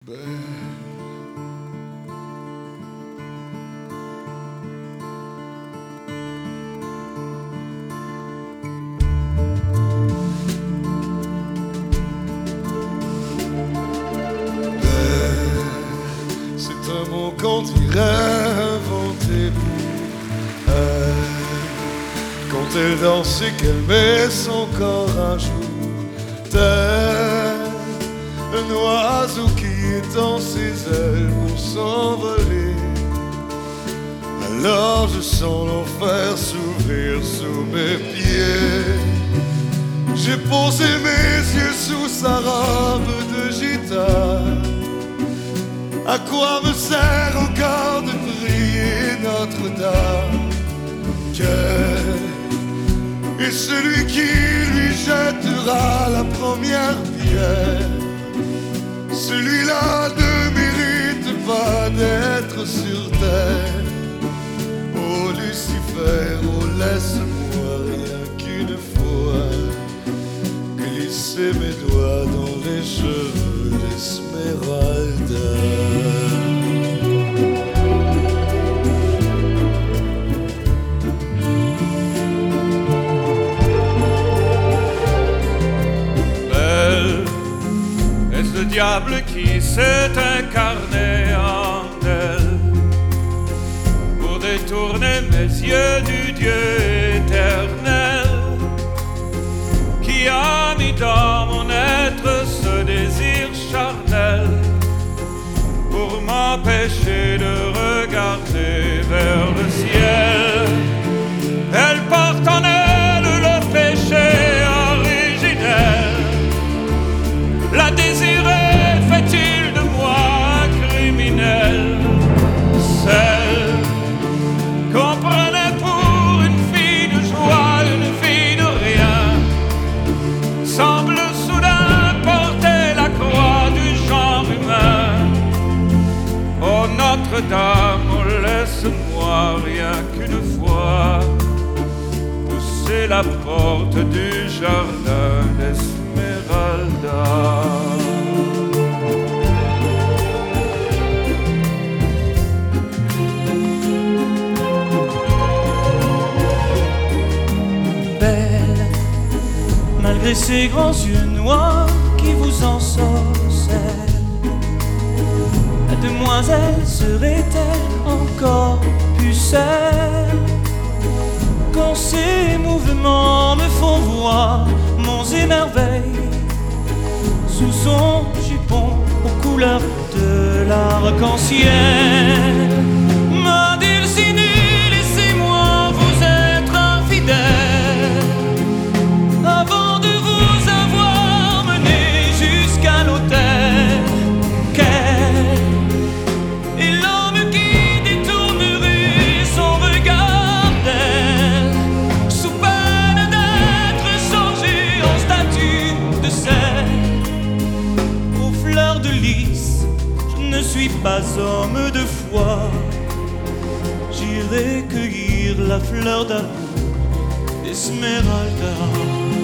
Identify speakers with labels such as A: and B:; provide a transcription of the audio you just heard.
A: C'est un mot qu'on dirait inventé pour elle. Quand elle danse et qu'elle met son corps à jour, tel un oiseau qui étend ses ailes pour s'envoler. Alors je sens l'enfer s'ouvrir sous mes pieds. J'ai posé mes yeux sous sa robe de gitane. À quoi me sert encore de prier Notre-Dame? Quel est celui qui lui jettera la première pierre? Celui-là ne mérite pas d'être sur terre. Oh Lucifer, oh laisse-moi rien qu'une fois glisser mes doigts dans les cheveux d'Esmeralda.
B: Le diable qui s'est incarné en elle pour détourner mes yeux du Dieu éternel, qui a mis dans mon être ce désir charnel pour m'empêcher de regarder vers le ciel. Elle porte en elle le péché originel. La désirer fait-il de moi un criminel? Celle qu'on prenait pour une fille de joie, une fille de rien, semble soudain porter la croix du genre humain. Oh Notre-Dame, oh laisse-moi rien qu'une fois pousser la porte du jardin d'Esmeralda.
C: Belle, malgré ses grands yeux noirs qui vous ensorcellent, la demoiselle serait-elle encore pucelle? Quand ses mouvements me font voir monts et merveilles sous son jupon aux couleurs de l'arc-en-ciel. Ma dulcinée, laissez-moi vous être infidèle avant de vous avoir mené jusqu'à l'autel. Quel est l'homme qui détournerait son regard d'elle sous peine d'être changé en statue de sel? Aux fleurs de lys, je ne suis pas homme de foi. J'irai cueillir la fleur d'amour d'Esmeralda.